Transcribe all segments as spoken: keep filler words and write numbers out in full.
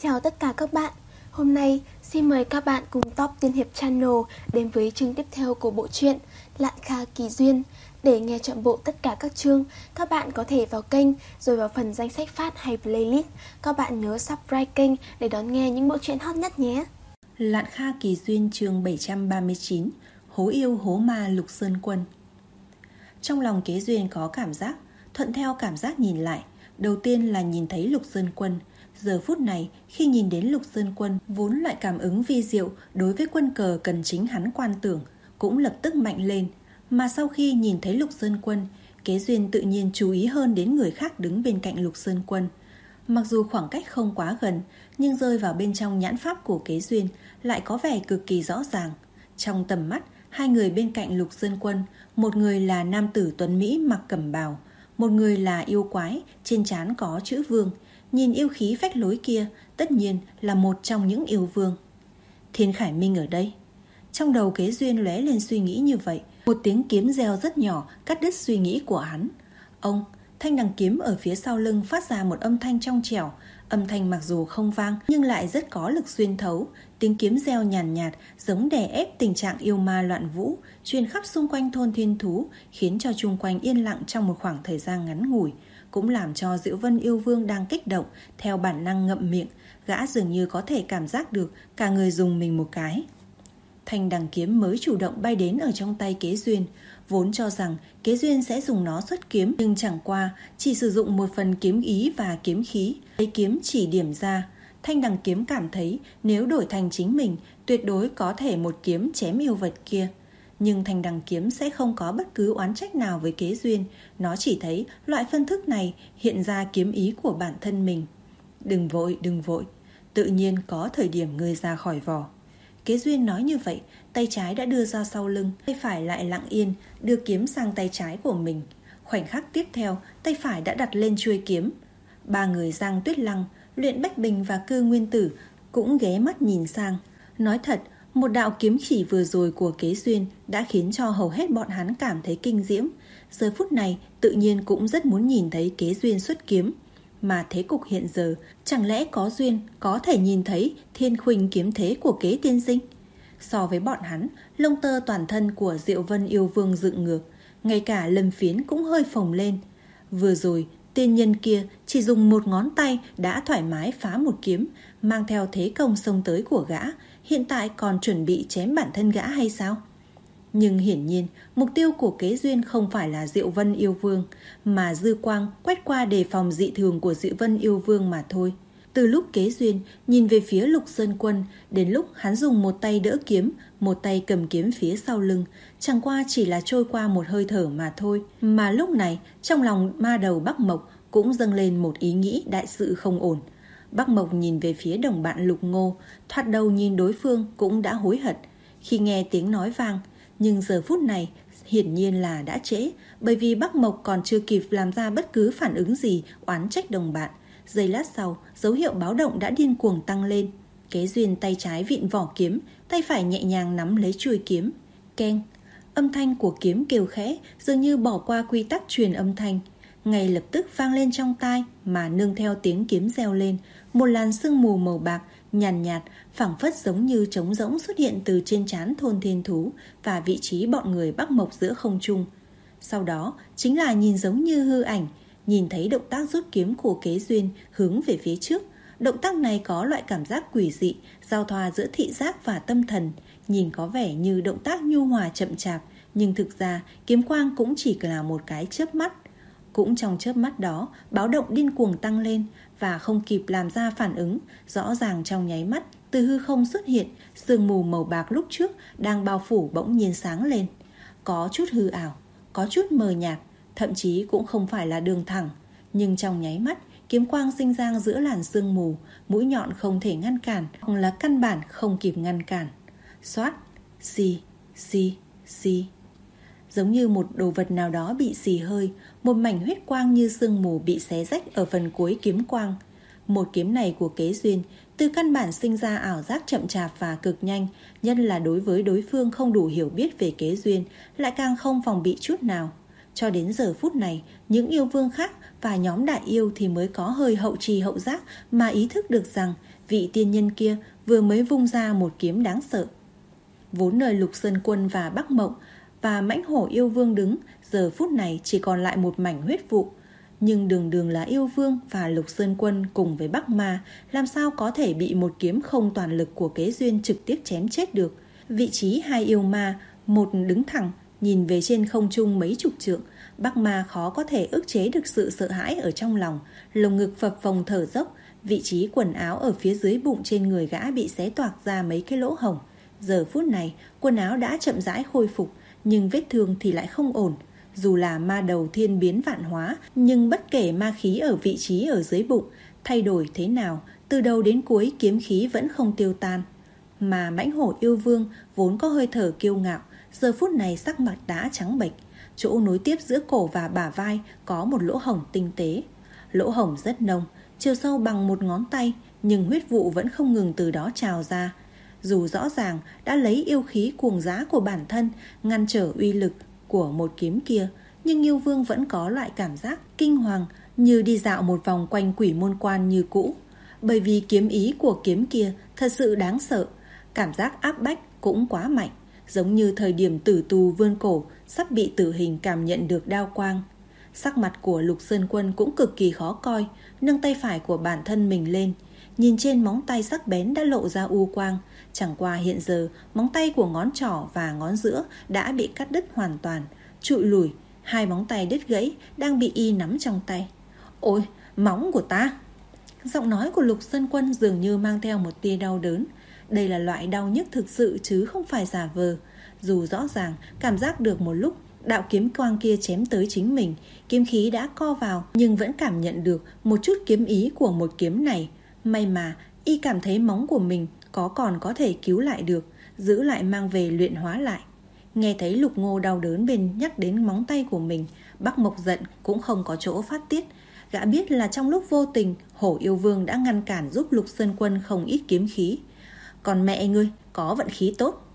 Chào tất cả các bạn. Hôm nay xin mời các bạn cùng Top Tiên Hiệp Channel đến với chương tiếp theo của bộ truyện Lạn Kha Kỳ Duyên. Để nghe trọn bộ tất cả các chương, các bạn có thể vào kênh rồi vào phần danh sách phát hay playlist. Các bạn nhớ subscribe kênh để đón nghe những bộ truyện hot nhất nhé. Lạn Kha Kỳ Duyên chương bảy trăm ba mươi chín. Hố yêu hố ma Lục Sơn Quân. Trong lòng Kế Duyên có cảm giác, thuận theo cảm giác nhìn lại. Đầu tiên là nhìn thấy Lục Sơn Quân. Giờ phút này, khi nhìn đến Lục Sơn Quân, vốn loại cảm ứng vi diệu đối với quân cờ cần chính hắn quan tưởng, cũng lập tức mạnh lên. Mà sau khi nhìn thấy Lục Sơn Quân, Kế Duyên tự nhiên chú ý hơn đến người khác đứng bên cạnh Lục Sơn Quân. Mặc dù khoảng cách không quá gần, nhưng rơi vào bên trong nhãn pháp của Kế Duyên lại có vẻ cực kỳ rõ ràng. Trong tầm mắt, hai người bên cạnh Lục Sơn Quân, một người là nam tử tuấn Mỹ mặc cẩm bào, một người là yêu quái, trên trán có chữ vương. Nhìn yêu khí phách lối kia, tất nhiên là một trong những yêu vương. Thiên Khải Minh ở đây. Trong đầu Kế Duyên lóe lên suy nghĩ như vậy. Một tiếng kiếm reo rất nhỏ cắt đứt suy nghĩ của hắn. Ông, thanh đằng kiếm ở phía sau lưng phát ra một âm thanh trong trẻo. Âm thanh mặc dù không vang nhưng lại rất có lực xuyên thấu. Tiếng kiếm reo nhàn nhạt, nhạt giống đè ép tình trạng yêu ma loạn vũ, truyền khắp xung quanh thôn thiên thú, khiến cho chung quanh yên lặng trong một khoảng thời gian ngắn ngủi. Cũng làm cho Diệu Vân yêu vương đang kích động, theo bản năng ngậm miệng. Gã dường như có thể cảm giác được cả người dùng mình một cái. Thanh đằng kiếm mới chủ động bay đến ở trong tay Kế Duyên. Vốn cho rằng Kế Duyên sẽ dùng nó xuất kiếm, nhưng chẳng qua chỉ sử dụng một phần kiếm ý và kiếm khí. Lấy kiếm chỉ điểm ra, thanh đằng kiếm cảm thấy nếu đổi thành chính mình, tuyệt đối có thể một kiếm chém yêu vật kia. Nhưng thanh đằng kiếm sẽ không có bất cứ oán trách nào với Kế Duyên. Nó chỉ thấy loại phân thức này hiện ra kiếm ý của bản thân mình. Đừng vội, đừng vội, tự nhiên có thời điểm ngươi ra khỏi vỏ. Kế Duyên nói như vậy, tay trái đã đưa ra sau lưng, tay phải lại lặng yên đưa kiếm sang tay trái của mình. Khoảnh khắc tiếp theo, tay phải đã đặt lên chuôi kiếm. Ba người Giang Tuyết Lăng, Luyện Bách Bình và Cư Nguyên Tử cũng ghé mắt nhìn sang. Nói thật, một đạo kiếm chỉ vừa rồi của Kế Duyên đã khiến cho hầu hết bọn hắn cảm thấy kinh diễm. Giờ phút này tự nhiên cũng rất muốn nhìn thấy Kế Duyên xuất kiếm. Mà thế cục hiện giờ, chẳng lẽ có duyên có thể nhìn thấy thiên khuynh kiếm thế của Kế tiên sinh? So với bọn hắn, lông tơ toàn thân của Diệu Vân yêu vương dựng ngược, ngay cả lâm phiến cũng hơi phồng lên. Vừa rồi, tiên nhân kia chỉ dùng một ngón tay đã thoải mái phá một kiếm, mang theo thế công xông tới của gã, hiện tại còn chuẩn bị chém bản thân gã hay sao? Nhưng hiển nhiên, mục tiêu của Kế Duyên không phải là Diệu Vân yêu vương, mà dư quang quét qua đề phòng dị thường của Diệu Vân yêu vương mà thôi. Từ lúc Kế Duyên nhìn về phía Lục Sơn Quân, đến lúc hắn dùng một tay đỡ kiếm, một tay cầm kiếm phía sau lưng, chẳng qua chỉ là trôi qua một hơi thở mà thôi. Mà lúc này, trong lòng ma đầu Bắc Mộc cũng dâng lên một ý nghĩ đại sự không ổn. Bắc Mộc nhìn về phía đồng bạn Lục Ngô, thoạt đầu nhìn đối phương cũng đã hối hận khi nghe tiếng nói vang. Nhưng giờ phút này hiển nhiên là đã trễ, bởi vì Bắc Mộc còn chưa kịp làm ra bất cứ phản ứng gì oán trách đồng bạn. Giây lát sau, dấu hiệu báo động đã điên cuồng tăng lên. Kế Duyên tay trái vịn vỏ kiếm, tay phải nhẹ nhàng nắm lấy chuôi kiếm. Keng, âm thanh của kiếm kêu khẽ, dường như bỏ qua quy tắc truyền âm thanh. Ngay lập tức vang lên trong tai, mà nương theo tiếng kiếm reo lên, một làn sương mù màu bạc nhàn nhạt, nhạt phảng phất giống như trống rỗng xuất hiện từ trên trán thôn thiên thú và vị trí bọn người Bắc Mộc giữa không trung. Sau đó chính là nhìn giống như hư ảnh, nhìn thấy động tác rút kiếm của Kế Duyên hướng về phía trước. Động tác này có loại cảm giác quỷ dị, giao thoa giữa thị giác và tâm thần, nhìn có vẻ như động tác nhu hòa chậm chạp, nhưng thực ra kiếm quang cũng chỉ là một cái chớp mắt. Cũng trong chớp mắt đó, báo động điên cuồng tăng lên và không kịp làm ra phản ứng, rõ ràng trong nháy mắt, từ hư không xuất hiện, sương mù màu bạc lúc trước đang bao phủ bỗng nhiên sáng lên. Có chút hư ảo, có chút mờ nhạt, thậm chí cũng không phải là đường thẳng, nhưng trong nháy mắt, kiếm quang sinh ra giữa làn sương mù, mũi nhọn không thể ngăn cản, hoặc là căn bản không kịp ngăn cản. Xoát, xì, xì, xì. Giống như một đồ vật nào đó bị xì hơi, một mảnh huyết quang như sương mù bị xé rách ở phần cuối kiếm quang. Một kiếm này của Kế Duyên từ căn bản sinh ra ảo giác chậm chạp và cực nhanh, nhất là đối với đối phương không đủ hiểu biết về Kế Duyên, lại càng không phòng bị chút nào. Cho đến giờ phút này, những yêu vương khác và nhóm đại yêu thì mới có hơi hậu trì hậu giác mà ý thức được rằng vị tiên nhân kia vừa mới vung ra một kiếm đáng sợ. Vốn nơi Lục Sơn Quân và Bắc Mộng và Mãnh Hổ Yêu Vương đứng, giờ phút này chỉ còn lại một mảnh huyết vụ. Nhưng đường đường là Yêu Vương và Lục Sơn Quân cùng với Bắc Ma, làm sao có thể bị một kiếm không toàn lực của Kế Duyên trực tiếp chém chết được. Vị trí hai yêu ma, một đứng thẳng nhìn về trên không trung mấy chục trượng. Bắc Ma khó có thể ức chế được sự sợ hãi ở trong lòng, lồng ngực phập phồng thở dốc. Vị trí quần áo ở phía dưới bụng trên người gã bị xé toạc ra mấy cái lỗ hổng. Giờ phút này quần áo đã chậm rãi khôi phục, nhưng vết thương thì lại không ổn. Dù là ma đầu thiên biến vạn hóa, nhưng bất kể ma khí ở vị trí ở dưới bụng thay đổi thế nào, từ đầu đến cuối kiếm khí vẫn không tiêu tan. Mà Mãnh Hổ Yêu Vương vốn có hơi thở kiêu ngạo, giờ phút này sắc mặt đã trắng bệch. Chỗ nối tiếp giữa cổ và bả vai có một lỗ hổng tinh tế. Lỗ hổng rất nông, chiều sâu bằng một ngón tay, nhưng huyết vụ vẫn không ngừng từ đó trào ra. Dù rõ ràng đã lấy yêu khí cuồng dã của bản thân ngăn trở uy lực của một kiếm kia, nhưng Yêu Vương vẫn có loại cảm giác kinh hoàng, như đi dạo một vòng quanh quỷ môn quan như cũ. Bởi vì kiếm ý của kiếm kia thật sự đáng sợ, cảm giác áp bách cũng quá mạnh, giống như thời điểm tử tù vươn cổ sắp bị tử hình cảm nhận được đao quang. Sắc mặt của Lục Sơn Quân cũng cực kỳ khó coi, nâng tay phải của bản thân mình lên, nhìn trên móng tay sắc bén đã lộ ra u quang. Chẳng qua hiện giờ móng tay của ngón trỏ và ngón giữa đã bị cắt đứt hoàn toàn, trụi lùi, hai móng tay đứt gãy đang bị y nắm trong tay. Ôi, móng của ta! Giọng nói của Lục Sơn Quân dường như mang theo một tia đau đớn. Đây là loại đau nhức thực sự chứ không phải giả vờ. Dù rõ ràng cảm giác được một lúc đạo kiếm quang kia chém tới chính mình, kiếm khí đã co vào, nhưng vẫn cảm nhận được một chút kiếm ý của một kiếm này. May mà y cảm thấy móng của mình có còn có thể cứu lại được, giữ lại mang về luyện hóa lại. Nghe thấy Lục Ngô đau đớn bên nhắc đến móng tay của mình, Bắc Mộc giận cũng không có chỗ phát tiết. Gã biết là trong lúc vô tình, Hổ Yêu Vương đã ngăn cản giúp Lục Sơn Quân không ít kiếm khí. Còn mẹ ngươi có vận khí tốt.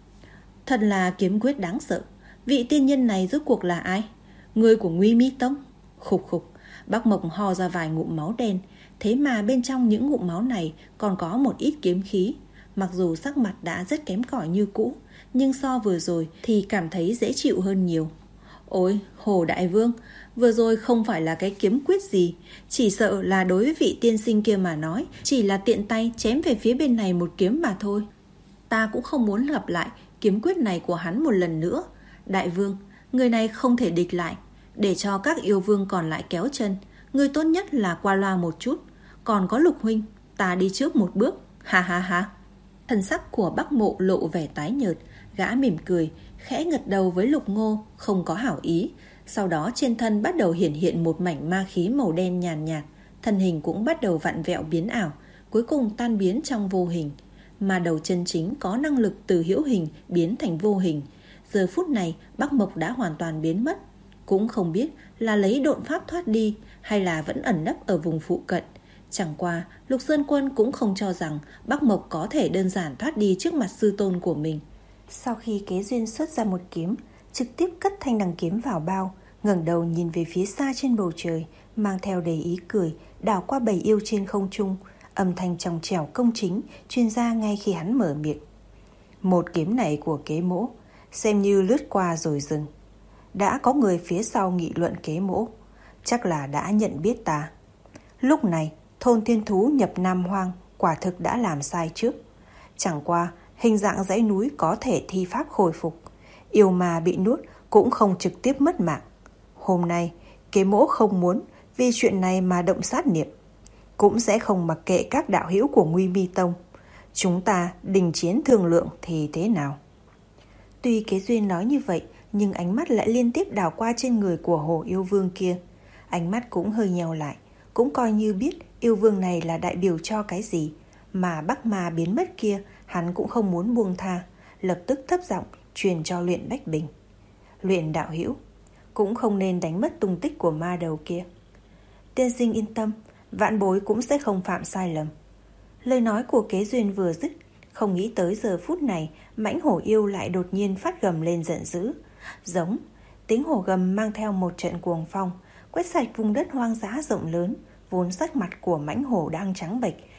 Thật là kiếm quyết đáng sợ. Vị tiên nhân này rốt cuộc là ai? Người của Nguy Mi Tông? Khục khục. Bắc Mộc ho ra vài ngụm máu đen. Thế mà bên trong những ngụm máu này còn có một ít kiếm khí. Mặc dù sắc mặt đã rất kém cỏi như cũ, nhưng so vừa rồi thì cảm thấy dễ chịu hơn nhiều. Ôi, Hồ Đại Vương, vừa rồi không phải là cái kiếm quyết gì, chỉ sợ là đối với vị tiên sinh kia mà nói, chỉ là tiện tay chém về phía bên này một kiếm mà thôi. Ta cũng không muốn lặp lại kiếm quyết này của hắn một lần nữa. Đại Vương, người này không thể địch lại, để cho các yêu vương còn lại kéo chân, người tốt nhất là qua loa một chút. Còn có Lục huynh, ta đi trước một bước. Ha ha ha. Thần sắc của Bắc Mộ lộ vẻ tái nhợt, gã mỉm cười, khẽ gật đầu với Lục Ngô, không có hảo ý. Sau đó trên thân bắt đầu hiển hiện một mảnh ma khí màu đen nhàn nhạt, thân hình cũng bắt đầu vặn vẹo biến ảo, cuối cùng tan biến trong vô hình. Mà đầu chân chính có năng lực từ hữu hình biến thành vô hình. Giờ phút này Bắc Mộc đã hoàn toàn biến mất, cũng không biết là lấy độn pháp thoát đi hay là vẫn ẩn nấp ở vùng phụ cận. Chẳng qua Lục Sơn Quân cũng không cho rằng Bắc Mộc có thể đơn giản thoát đi trước mặt sư tôn của mình. Sau khi Kế Duyên xuất ra một kiếm, trực tiếp cất thanh đằng kiếm vào bao, ngẩng đầu nhìn về phía xa trên bầu trời, mang theo đầy ý cười, đảo qua bầy yêu trên không trung. Âm thanh trong trẻo công chính truyền ra ngay khi hắn mở miệng. Một kiếm này của Kế Mỗ xem như lướt qua rồi dừng. Đã có người phía sau nghị luận Kế Mỗ, chắc là đã nhận biết ta. Lúc này thôn thiên thú nhập Nam Hoang quả thực đã làm sai trước. Chẳng qua hình dạng dãy núi có thể thi pháp khôi phục, yêu ma bị nuốt cũng không trực tiếp mất mạng. Hôm nay Kế Mỗ không muốn vì chuyện này mà động sát niệm, cũng sẽ không mặc kệ các đạo hữu của Nguy Mi Tông. Chúng ta đình chiến thương lượng thì thế nào? Tuy Kế Duyên nói như vậy, nhưng ánh mắt lại liên tiếp đảo qua trên người của Hổ Yêu Vương kia. Ánh mắt cũng hơi nheo lại, cũng coi như biết yêu vương này là đại biểu cho cái gì. Mà Bắc Ma biến mất kia hắn cũng không muốn buông tha, lập tức thấp giọng truyền cho Luyện Bách Bình. Luyện đạo hữu, cũng không nên đánh mất tung tích của ma đầu kia. Tiên sinh yên tâm, vạn bối cũng sẽ không phạm sai lầm. Lời nói của Kế Duyên vừa dứt, không nghĩ tới giờ phút này Mãnh Hổ Yêu lại đột nhiên phát gầm lên giận dữ. Giống, tiếng hổ gầm mang theo một trận cuồng phong, quét sạch vùng đất hoang dã rộng lớn. Vốn sắc mặt của Mãnh Hổ đang trắng bệch,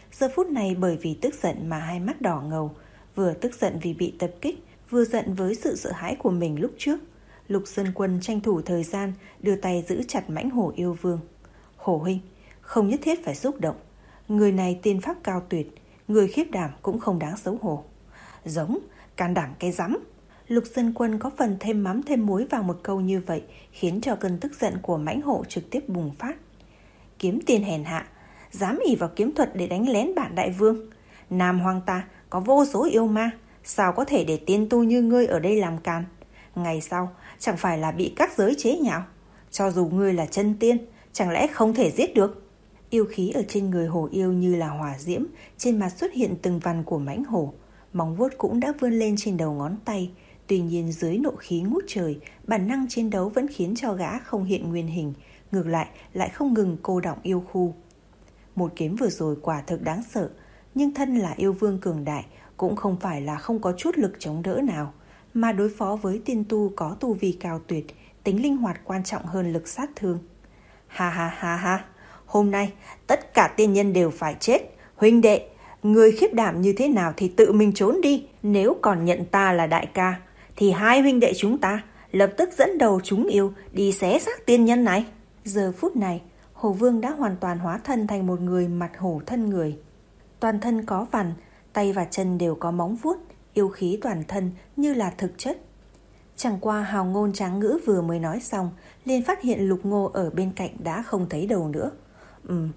Giờ phút này bởi vì tức giận mà hai mắt đỏ ngầu, vừa tức giận vì bị tập kích, vừa giận với sự sợ hãi của mình lúc trước. Lục Sơn Quân tranh thủ thời gian đưa tay giữ chặt mãnh hổ yêu vương. Hổ huynh, không nhất thiết phải xúc động. Người này tiên pháp cao tuyệt, người khiếp đảm cũng không đáng xấu hổ. Giống, can đảm cái rắm. Lục Sơn Quân có phần thêm mắm thêm muối vào một câu như vậy, khiến cho cơn tức giận của mãnh hổ trực tiếp bùng phát. Kiếm tiền hèn hạ, dám ỷ vào kiếm thuật để đánh lén bản đại vương. Nam Hoang ta có vô số yêu ma, sao có thể để tiên tu như ngươi ở đây làm càn? Ngày sau chẳng phải là bị các giới chế nhạo? Cho dù ngươi là chân tiên, chẳng lẽ không thể giết được? Yêu khí ở trên người hổ yêu như là hỏa diễm, trên mặt xuất hiện từng vằn của mãnh hổ, móng vuốt cũng đã vươn lên trên đầu ngón tay. Tuy nhiên dưới nộ khí ngút trời, bản năng chiến đấu vẫn khiến cho gã không hiện nguyên hình, ngược lại lại không ngừng cô đọng yêu khu. Một kiếm vừa rồi quả thực đáng sợ, nhưng thân là yêu vương cường đại cũng không phải là không có chút lực chống đỡ nào, mà đối phó với tiên tu có tu vi cao tuyệt, tính linh hoạt quan trọng hơn lực sát thương. Ha ha ha ha, hôm nay tất cả tiên nhân đều phải chết. Huynh đệ, người khiếp đảm như thế nào thì tự mình trốn đi. Nếu còn nhận ta là đại ca, thì hai huynh đệ chúng ta lập tức dẫn đầu chúng yêu đi xé xác tiên nhân này. Giờ phút này, hổ vương đã hoàn toàn hóa thân thành một người mặt hổ thân người. Toàn thân có vằn, tay và chân đều có móng vuốt, yêu khí toàn thân như là thực chất. Chẳng qua hào ngôn tráng ngữ vừa mới nói xong, liền phát hiện Lục Ngô ở bên cạnh đã không thấy đầu nữa. Ừm,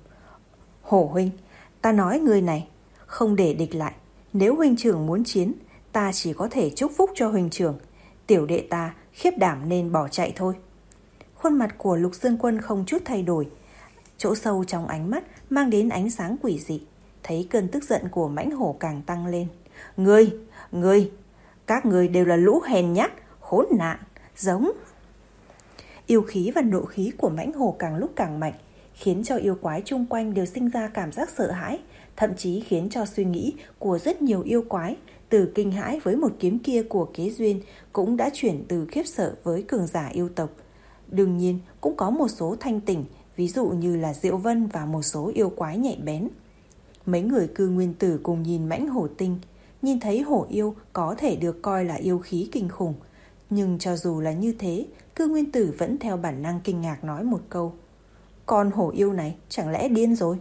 hổ huynh, ta nói người này, không để địch lại. Nếu huynh trưởng muốn chiến, ta chỉ có thể chúc phúc cho huynh trưởng. Tiểu đệ ta khiếp đảm nên bỏ chạy thôi. Khuôn mặt của Lục Dương Quân không chút thay đổi, chỗ sâu trong ánh mắt mang đến ánh sáng quỷ dị. Thấy cơn tức giận của mãnh hổ càng tăng lên. Ngươi, ngươi, các ngươi đều là lũ hèn nhát, khốn nạn, giống. Yêu khí và nộ khí của mãnh hổ càng lúc càng mạnh, khiến cho yêu quái chung quanh đều sinh ra cảm giác sợ hãi, thậm chí khiến cho suy nghĩ của rất nhiều yêu quái từ kinh hãi với một kiếm kia của Kế Duyên cũng đã chuyển từ khiếp sợ với cường giả yêu tộc. Đương nhiên cũng có một số thanh tỉnh, ví dụ như là Diệu Vân và một số yêu quái nhạy bén. Mấy người cư nguyên tử cùng nhìn mãnh hổ tinh, nhìn thấy hổ yêu có thể được coi là yêu khí kinh khủng. Nhưng cho dù là như thế, cư nguyên tử vẫn theo bản năng kinh ngạc nói một câu. Con hổ yêu này chẳng lẽ điên rồi?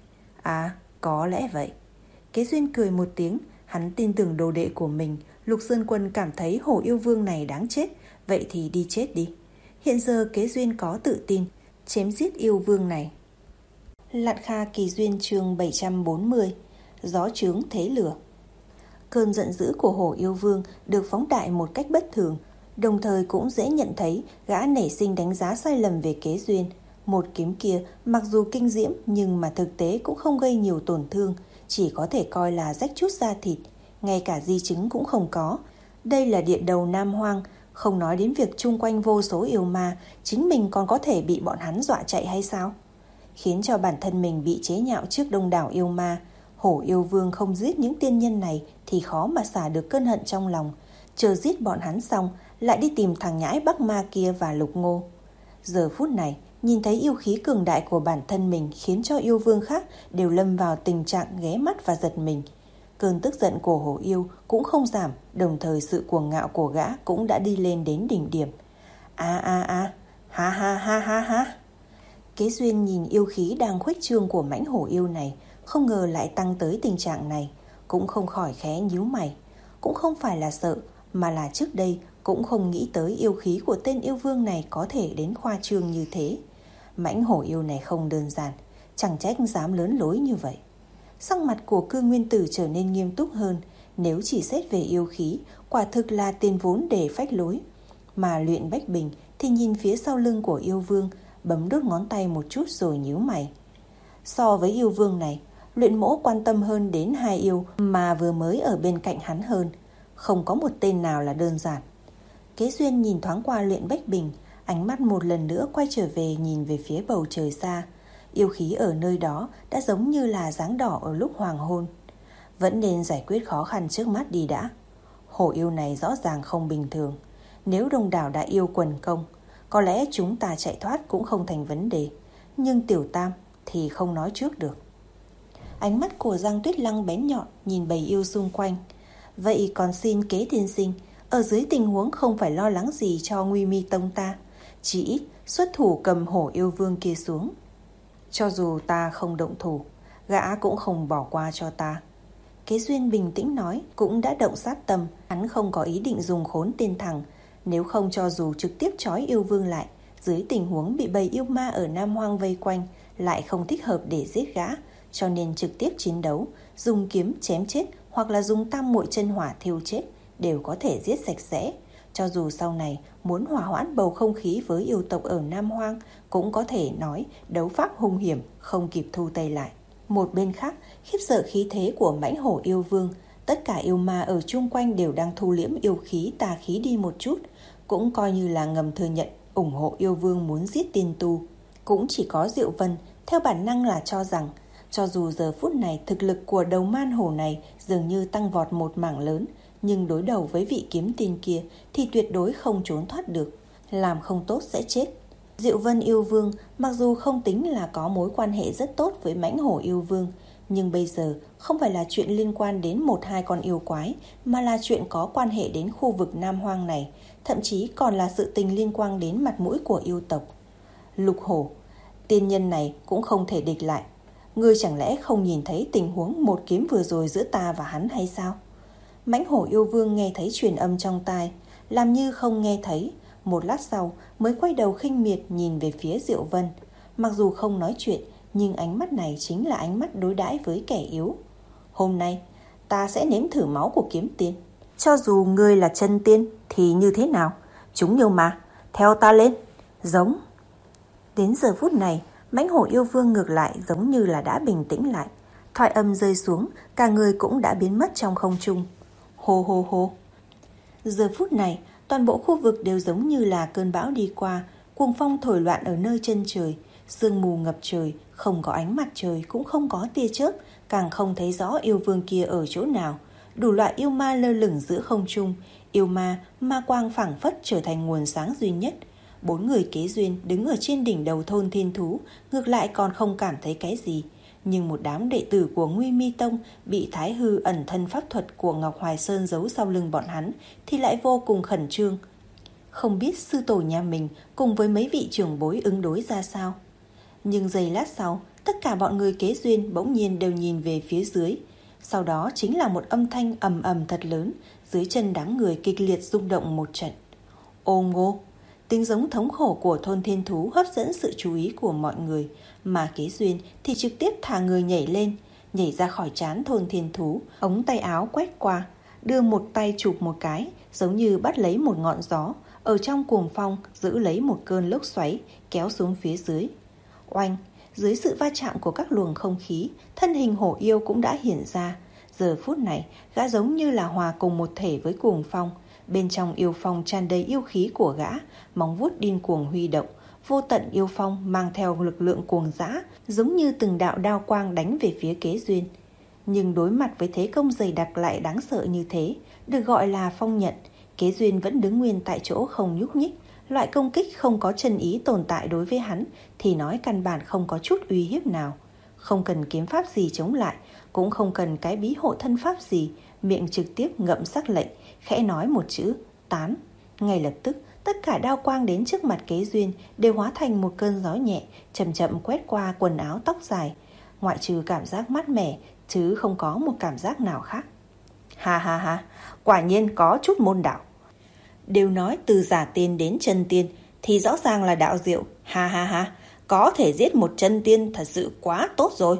À, có lẽ vậy. Kế Duyên cười một tiếng, hắn tin tưởng đồ đệ của mình. Lục Sơn Quân cảm thấy hổ yêu vương này đáng chết, vậy thì đi chết đi. Hiện giờ Kế Duyên có tự tin chém giết yêu vương này. Lạn Kha Kỳ Duyên chương bảy trăm bốn mươi. Gió trướng thế lửa. Cơn giận dữ của hổ yêu vương được phóng đại một cách bất thường, đồng thời cũng dễ nhận thấy gã nảy sinh đánh giá sai lầm về Kế Duyên. Một kiếm kia mặc dù kinh diễm nhưng mà thực tế cũng không gây nhiều tổn thương, chỉ có thể coi là rách chút da thịt, ngay cả di chứng cũng không có. Đây là địa đầu Nam Hoang, không nói đến việc chung quanh vô số yêu ma, chính mình còn có thể bị bọn hắn dọa chạy hay sao? Khiến cho bản thân mình bị chế nhạo trước đông đảo yêu ma, hổ yêu vương không giết những tiên nhân này thì khó mà xả được cơn hận trong lòng. Chờ giết bọn hắn xong, lại đi tìm thằng nhãi Bắc Ma kia và Lục Ngô. Giờ phút này, nhìn thấy yêu khí cường đại của bản thân mình khiến cho yêu vương khác đều lâm vào tình trạng ghé mắt và giật mình. Cơn tức giận của hổ yêu cũng không giảm, đồng thời sự cuồng ngạo của gã cũng đã đi lên đến đỉnh điểm. A a a, ha ha ha ha ha. Kế Duyên nhìn yêu khí đang khuếch trương của mãnh hổ yêu này, không ngờ lại tăng tới tình trạng này, cũng không khỏi khẽ nhíu mày. Cũng không phải là sợ, mà là trước đây cũng không nghĩ tới yêu khí của tên yêu vương này có thể đến khoa trương như thế. Mãnh hổ yêu này không đơn giản, chẳng trách dám lớn lối như vậy. Sắc mặt của Cư Nguyên Tử trở nên nghiêm túc hơn, nếu chỉ xét về yêu khí, quả thực là tiền vốn để phách lối. Mà Luyện Bách Bình thì nhìn phía sau lưng của yêu vương, bấm đốt ngón tay một chút rồi nhíu mày. So với yêu vương này, Luyện Mỗ quan tâm hơn đến hai yêu mà vừa mới ở bên cạnh hắn hơn. Không có một tên nào là đơn giản. Kế Duyên nhìn thoáng qua Luyện Bách Bình, ánh mắt một lần nữa quay trở về nhìn về phía bầu trời xa. Yêu khí ở nơi đó đã giống như là dáng đỏ ở lúc hoàng hôn. Vẫn nên giải quyết khó khăn trước mắt đi đã. Hổ yêu này rõ ràng không bình thường. Nếu đông đảo đã yêu quần công, có lẽ chúng ta chạy thoát cũng không thành vấn đề. Nhưng Tiểu Tam thì không nói trước được. Ánh mắt của Giang Tuyết Lăng bén nhọn nhìn bầy yêu xung quanh. Vậy còn xin Kế tiên sinh, ở dưới tình huống không phải lo lắng gì cho Nguy Mi tông ta, chỉ ít xuất thủ cầm hổ yêu vương kia xuống. Cho dù ta không động thủ, gã cũng không bỏ qua cho ta. Kế Duyên bình tĩnh nói, cũng đã động sát tâm. Hắn không có ý định dùng khốn tên thằng, nếu không cho dù trực tiếp trói yêu vương lại, dưới tình huống bị bầy yêu ma ở Nam Hoang vây quanh, lại không thích hợp để giết gã, cho nên trực tiếp chiến đấu, dùng kiếm chém chết hoặc là dùng tam muội chân hỏa thiêu chết, đều có thể giết sạch sẽ. Cho dù sau này muốn hòa hoãn bầu không khí với yêu tộc ở Nam Hoang, cũng có thể nói đấu pháp hung hiểm, không kịp thu tay lại. Một bên khác, khiếp sợ khí thế của mãnh hổ yêu vương, tất cả yêu ma ở chung quanh đều đang thu liễm yêu khí tà khí đi một chút, cũng coi như là ngầm thừa nhận ủng hộ yêu vương muốn giết tiên tu. Cũng chỉ có Diệu Vân theo bản năng là cho rằng, cho dù giờ phút này thực lực của đầu man hổ này dường như tăng vọt một mảng lớn, nhưng đối đầu với vị kiếm tiên kia thì tuyệt đối không trốn thoát được, làm không tốt sẽ chết. Diệu Vân yêu vương mặc dù không tính là có mối quan hệ rất tốt với mãnh hổ yêu vương, nhưng bây giờ không phải là chuyện liên quan đến một hai con yêu quái, mà là chuyện có quan hệ đến khu vực Nam Hoang này, thậm chí còn là sự tình liên quan đến mặt mũi của yêu tộc. Lục Hổ, tiên nhân này cũng không thể địch lại. Ngươi chẳng lẽ không nhìn thấy tình huống một kiếm vừa rồi giữa ta và hắn hay sao? Mãnh hổ yêu vương nghe thấy truyền âm trong tai, làm như không nghe thấy, một lát sau mới quay đầu khinh miệt nhìn về phía Diệu Vân. Mặc dù không nói chuyện, nhưng ánh mắt này chính là ánh mắt đối đãi với kẻ yếu. Hôm nay ta sẽ nếm thử máu của kiếm tiên. Cho dù ngươi là chân tiên thì như thế nào? Chúng yêu mà, theo ta lên. Giống. Đến giờ phút này, mãnh hổ yêu vương ngược lại giống như là đã bình tĩnh lại. Thoại âm rơi xuống, cả người cũng đã biến mất trong không trung. Hô hô hô. Giờ phút này, toàn bộ khu vực đều giống như là cơn bão đi qua, cuồng phong thổi loạn ở nơi chân trời, sương mù ngập trời, không có ánh mặt trời, cũng không có tia chớp, càng không thấy rõ yêu vương kia ở chỗ nào. Đủ loại yêu ma lơ lửng giữa không trung, yêu ma, ma quang phảng phất trở thành nguồn sáng duy nhất. Bốn người Kế Duyên đứng ở trên đỉnh đầu thôn thiên thú, ngược lại còn không cảm thấy cái gì. Nhưng một đám đệ tử của Nguy Mi Tông bị Thái Hư ẩn thân pháp thuật của Ngọc Hoài Sơn giấu sau lưng bọn hắn thì lại vô cùng khẩn trương. Không biết sư tổ nhà mình cùng với mấy vị trưởng bối ứng đối ra sao. Nhưng giây lát sau, tất cả bọn người Kế Duyên bỗng nhiên đều nhìn về phía dưới. Sau đó chính là một âm thanh ầm ầm thật lớn, dưới chân đám người kịch liệt rung động một trận. Ô ngô! Tiếng giống thống khổ của thôn thiên thú hấp dẫn sự chú ý của mọi người, mà Kế Duyên thì trực tiếp thả người nhảy lên, nhảy ra khỏi trán thôn thiên thú, ống tay áo quét qua, đưa một tay chụp một cái, giống như bắt lấy một ngọn gió, ở trong cuồng phong giữ lấy một cơn lốc xoáy, kéo xuống phía dưới. Oanh! Dưới sự va chạm của các luồng không khí, thân hình hổ yêu cũng đã hiện ra. Giờ phút này, gã giống như là hòa cùng một thể với cuồng phong. Bên trong yêu phong tràn đầy yêu khí của gã, móng vuốt điên cuồng huy động, vô tận yêu phong mang theo lực lượng cuồng dã, giống như từng đạo đao quang đánh về phía Kế Duyên. Nhưng đối mặt với thế công dày đặc lại đáng sợ như thế, được gọi là phong nhận, Kế Duyên vẫn đứng nguyên tại chỗ không nhúc nhích. Loại công kích không có chân ý tồn tại đối với hắn thì nói căn bản không có chút uy hiếp nào. Không cần kiếm pháp gì chống lại, cũng không cần cái bí hộ thân pháp gì, miệng trực tiếp ngậm sắc lệnh, khẽ nói một chữ, tán. Ngay lập tức, tất cả đao quang đến trước mặt Kế Duyên đều hóa thành một cơn gió nhẹ, chậm chậm quét qua quần áo tóc dài. Ngoại trừ cảm giác mát mẻ, chứ không có một cảm giác nào khác. Ha ha ha, quả nhiên có chút môn đạo. Đều nói từ giả tiên đến chân tiên thì rõ ràng là đạo diệu. Ha ha ha, có thể giết một chân tiên thật sự quá tốt rồi.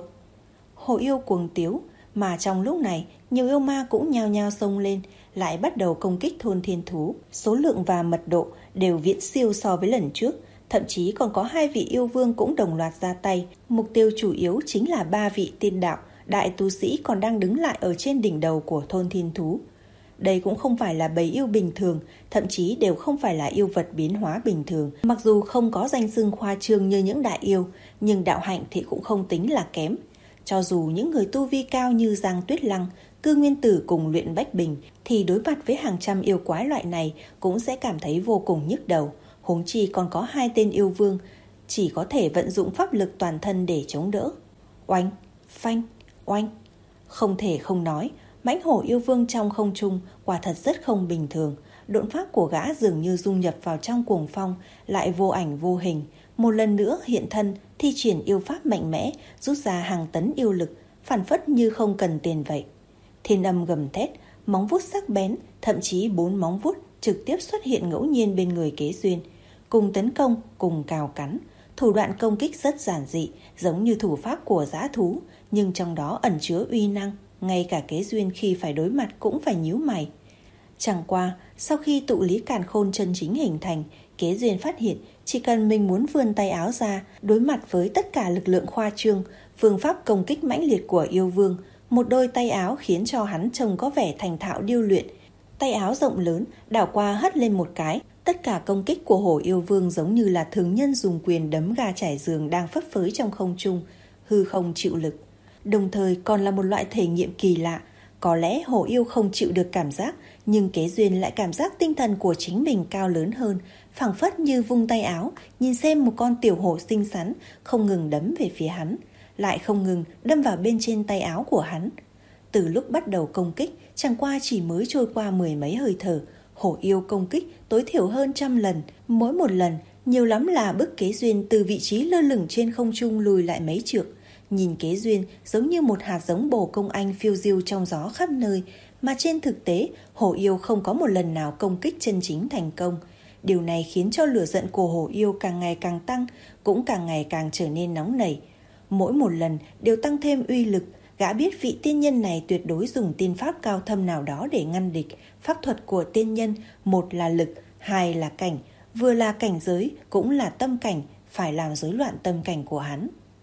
Hồ yêu cuồng tiếu, mà trong lúc này nhiều yêu ma cũng nhao nhao xông lên, lại bắt đầu công kích thôn thiên thú. Số lượng và mật độ đều viễn siêu so với lần trước, thậm chí còn có hai vị yêu vương cũng đồng loạt ra tay. Mục tiêu chủ yếu chính là ba vị tiên đạo, đại tu sĩ còn đang đứng lại ở trên đỉnh đầu của thôn thiên thú. Đây cũng không phải là bầy yêu bình thường, thậm chí đều không phải là yêu vật biến hóa bình thường. Mặc dù không có danh xưng khoa trương như những đại yêu, nhưng đạo hạnh thì cũng không tính là kém. Cho dù những người tu vi cao như Giang Tuyết Lăng, Cư Nguyên Tử cùng Luyện Bách Bình thì đối mặt với hàng trăm yêu quái loại này cũng sẽ cảm thấy vô cùng nhức đầu. Huống chi còn có hai tên yêu vương, chỉ có thể vận dụng pháp lực toàn thân để chống đỡ. Oanh, phanh, Oanh! Không thể không nói, mãnh hổ yêu vương trong không trung quả thật rất không bình thường. Độn pháp của gã dường như dung nhập vào trong cuồng phong, lại vô ảnh vô hình. Một lần nữa hiện thân, thi triển yêu pháp mạnh mẽ, rút ra hàng tấn yêu lực, phản phất như không cần tiền vậy. Thiên âm gầm thét, móng vuốt sắc bén, thậm chí bốn móng vuốt trực tiếp xuất hiện ngẫu nhiên bên người Kế Duyên. Cùng tấn công, cùng cào cắn. Thủ đoạn công kích rất giản dị, giống như thủ pháp của dã thú, nhưng trong đó ẩn chứa uy năng, ngay cả Kế Duyên khi phải đối mặt cũng phải nhíu mày. Chẳng qua, sau khi tụ lý càn khôn chân chính hình thành, Kế Duyên phát hiện chỉ cần mình muốn vươn tay áo ra, đối mặt với tất cả lực lượng khoa trương, phương pháp công kích mãnh liệt của yêu vương, một đôi tay áo khiến cho hắn trông có vẻ thành thạo điêu luyện. Tay áo rộng lớn, đảo qua hất lên một cái, tất cả công kích của hổ yêu vương giống như là thường nhân dùng quyền đấm gà trải giường đang phấp phới trong không trung, hư không chịu lực. Đồng thời còn là một loại thể nghiệm kỳ lạ. Có lẽ hổ yêu không chịu được cảm giác, nhưng Kế Duyên lại cảm giác tinh thần của chính mình cao lớn hơn, phảng phất như vung tay áo, nhìn xem một con tiểu hổ xinh xắn, không ngừng đấm về phía hắn, lại không ngừng đâm vào bên trên tay áo của hắn. Từ lúc bắt đầu công kích, chẳng qua chỉ mới trôi qua mười mấy hơi thở, hổ yêu công kích tối thiểu hơn trăm lần, mỗi một lần nhiều lắm là bức Kế Duyên từ vị trí lơ lửng trên không trung lùi lại mấy trượng. Nhìn Kế Duyên giống như một hạt giống bồ công anh phiêu diêu trong gió khắp nơi, mà trên thực tế hổ yêu không có một lần nào công kích chân chính thành công. Điều này khiến cho lửa giận của hổ yêu càng ngày càng tăng, cũng càng ngày càng trở nên nóng nảy. Mỗi một lần đều tăng thêm uy lực. Gã biết vị tiên nhân này tuyệt đối dùng tiên pháp cao thâm nào đó để ngăn địch. Pháp thuật của tiên nhân, một là lực, hai là cảnh, vừa là cảnh giới cũng là tâm cảnh, phải làm rối loạn tâm cảnh của hắn.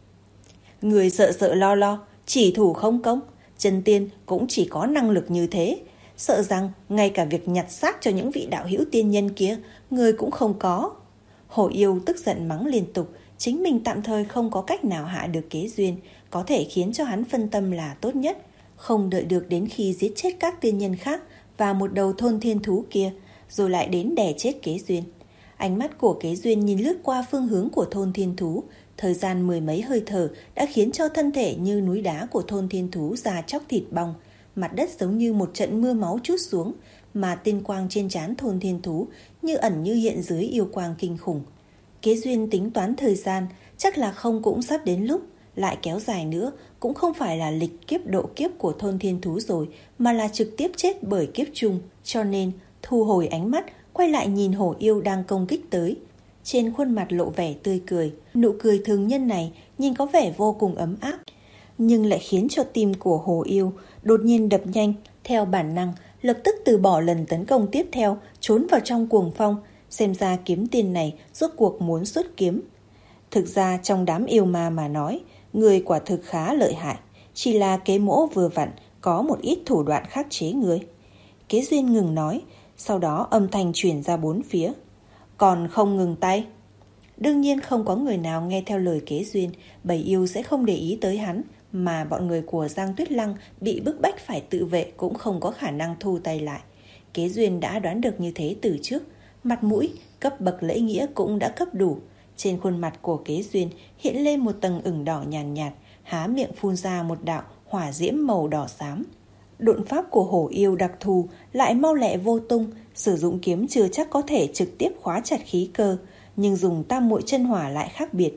Người sợ sợ lo lo, chỉ thủ không công, chân tiên cũng chỉ có năng lực như thế. Sợ rằng ngay cả việc nhặt xác cho những vị đạo hữu tiên nhân kia, người cũng không có. Hổ yêu tức giận mắng liên tục, chính mình tạm thời không có cách nào hạ được Kế Duyên, có thể khiến cho hắn phân tâm là tốt nhất. Không đợi được đến khi giết chết các tiên nhân khác và một đầu thôn thiên thú kia, rồi lại đến đè chết Kế Duyên. Ánh mắt của Kế Duyên nhìn lướt qua phương hướng của thôn thiên thú, thời gian mười mấy hơi thở đã khiến cho thân thể như núi đá của thôn thiên thú ra chóc thịt bong. Mặt đất giống như một trận mưa máu trút xuống, mà tiên quang trên trán thôn thiên thú như ẩn như hiện dưới yêu quang kinh khủng. Kế Duyên tính toán thời gian, chắc là không cũng sắp đến lúc, lại kéo dài nữa cũng không phải là lịch kiếp độ kiếp của thôn thiên thú rồi, mà là trực tiếp chết bởi kiếp chung. Cho nên thu hồi ánh mắt, quay lại nhìn hổ yêu đang công kích tới. Trên khuôn mặt lộ vẻ tươi cười, nụ cười thường nhân này nhìn có vẻ vô cùng ấm áp, nhưng lại khiến cho tim của hổ yêu đột nhiên đập nhanh. Theo bản năng, lập tức từ bỏ lần tấn công tiếp theo, trốn vào trong cuồng phong. Xem ra kiếm tiên này rốt cuộc muốn xuất kiếm. Thực ra trong đám yêu ma mà nói, người quả thực khá lợi hại, chỉ là kế mỗ vừa vặn có một ít thủ đoạn khắc chế người. Kế Duyên ngừng nói, sau đó âm thanh truyền ra bốn phía. Còn không ngừng tay. Đương nhiên không có người nào nghe theo lời Kế Duyên, bầy yêu sẽ không để ý tới hắn, mà bọn người của Giang Tuyết Lăng bị bức bách phải tự vệ cũng không có khả năng thu tay lại. Kế Duyên đã đoán được như thế từ trước, mặt mũi, cấp bậc lễ nghĩa cũng đã cấp đủ. Trên khuôn mặt của Kế Duyên hiện lên một tầng ửng đỏ nhàn nhạt, nhạt, há miệng phun ra một đạo hỏa diễm màu đỏ xám. Độn pháp của hổ yêu đặc thù lại mau lẹ vô tung, sử dụng kiếm chưa chắc có thể trực tiếp khóa chặt khí cơ, nhưng dùng tam muội chân hỏa lại khác biệt.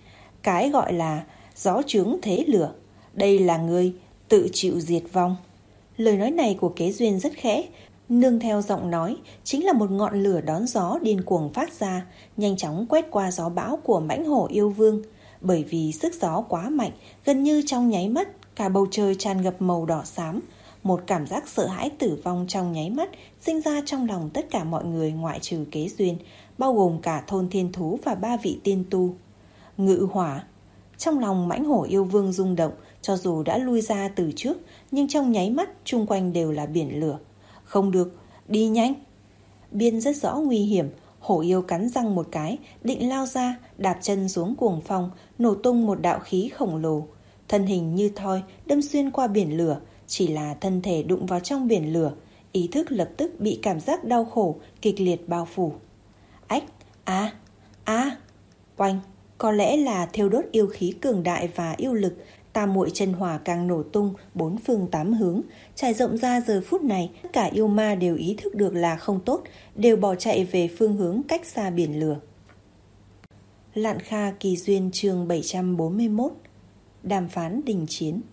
Cái gọi là gió trướng thế lửa, đây là người tự chịu diệt vong. Lời nói này của Kế Duyên rất khẽ, nương theo giọng nói chính là một ngọn lửa đón gió điên cuồng phát ra, nhanh chóng quét qua gió bão của mãnh hổ yêu vương. Bởi vì sức gió quá mạnh, gần như trong nháy mắt, cả bầu trời tràn ngập màu đỏ xám. Một cảm giác sợ hãi tử vong trong nháy mắt sinh ra trong lòng tất cả mọi người ngoại trừ Kế Duyên, bao gồm cả thôn thiên thú và ba vị tiên tu. Ngự hỏa. Trong lòng mãnh hổ yêu vương rung động, cho dù đã lui ra từ trước, nhưng trong nháy mắt chung quanh đều là biển lửa. Không được, đi nhanh. Biên rất rõ nguy hiểm, hổ yêu cắn răng một cái, định lao ra, đạp chân xuống cuồng phong, nổ tung một đạo khí khổng lồ. Thân hình như thoi đâm xuyên qua biển lửa, chỉ là thân thể đụng vào trong biển lửa, ý thức lập tức bị cảm giác đau khổ, kịch liệt bao phủ. Ách, a, a, oanh. Có lẽ là thiêu đốt yêu khí cường đại và yêu lực Tam muội chân hỏa càng nổ tung bốn phương tám hướng, trải rộng ra. Giờ phút này, tất cả yêu ma đều ý thức được là không tốt, đều bỏ chạy về phương hướng cách xa biển lửa. Lạn Kha Kỳ Duyên chương bảy trăm bốn mươi mốt. Đàm phán đình chiến.